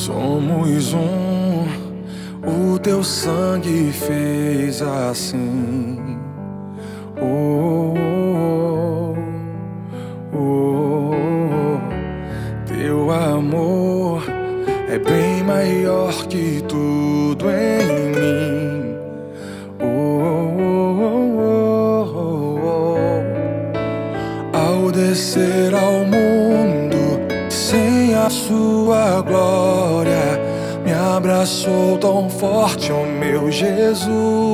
Somos um, o teu sangue fez assim. Oh, oh, oh, oh. Teu amor é bem maior que tudo em mim. Oh, oh, oh, oh. Ao descer ao mundo sem a sua glória, me abraçou tão forte, oh meu Jesus.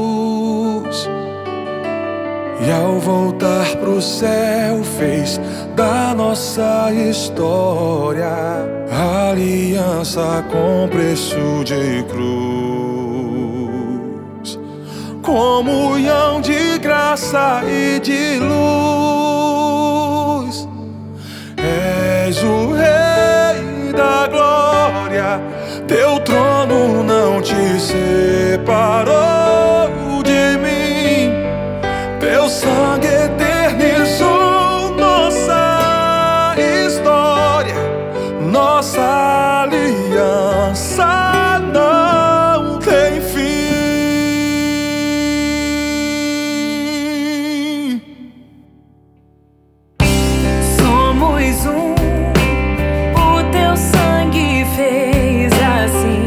E ao voltar pro céu fez da nossa história aliança com preço de cruz, comunhão de graça e de luz. És o Rei da glória, teu trono não te separou de mim. Teu sangue eternizou nossa história, nossa aliança não tem fim. Somos um, o teu sangue fez assim.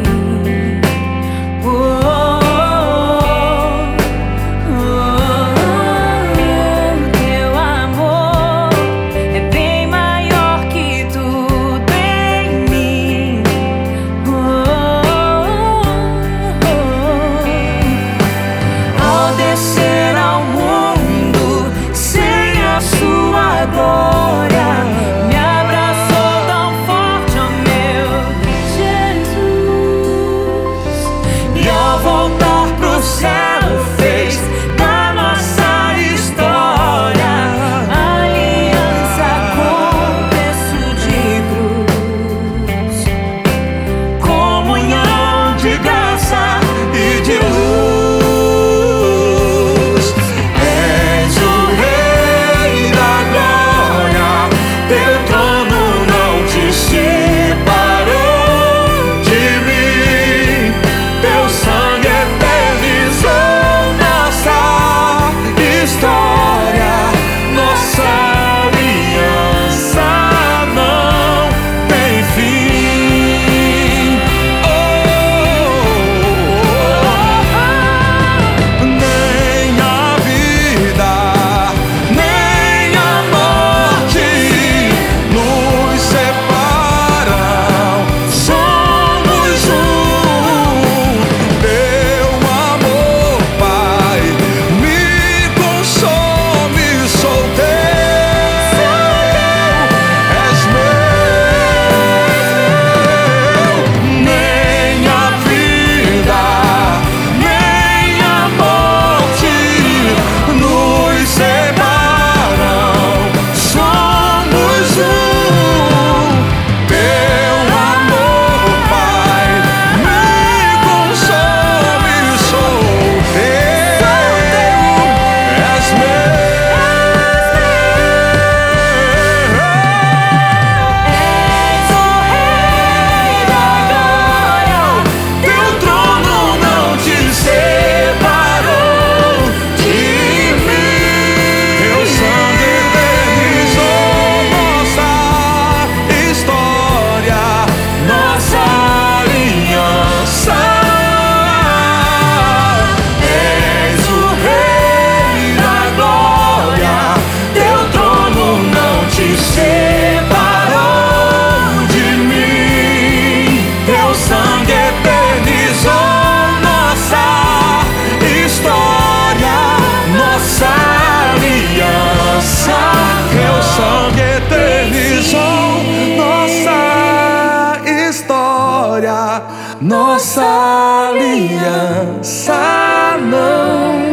Nossa aliança não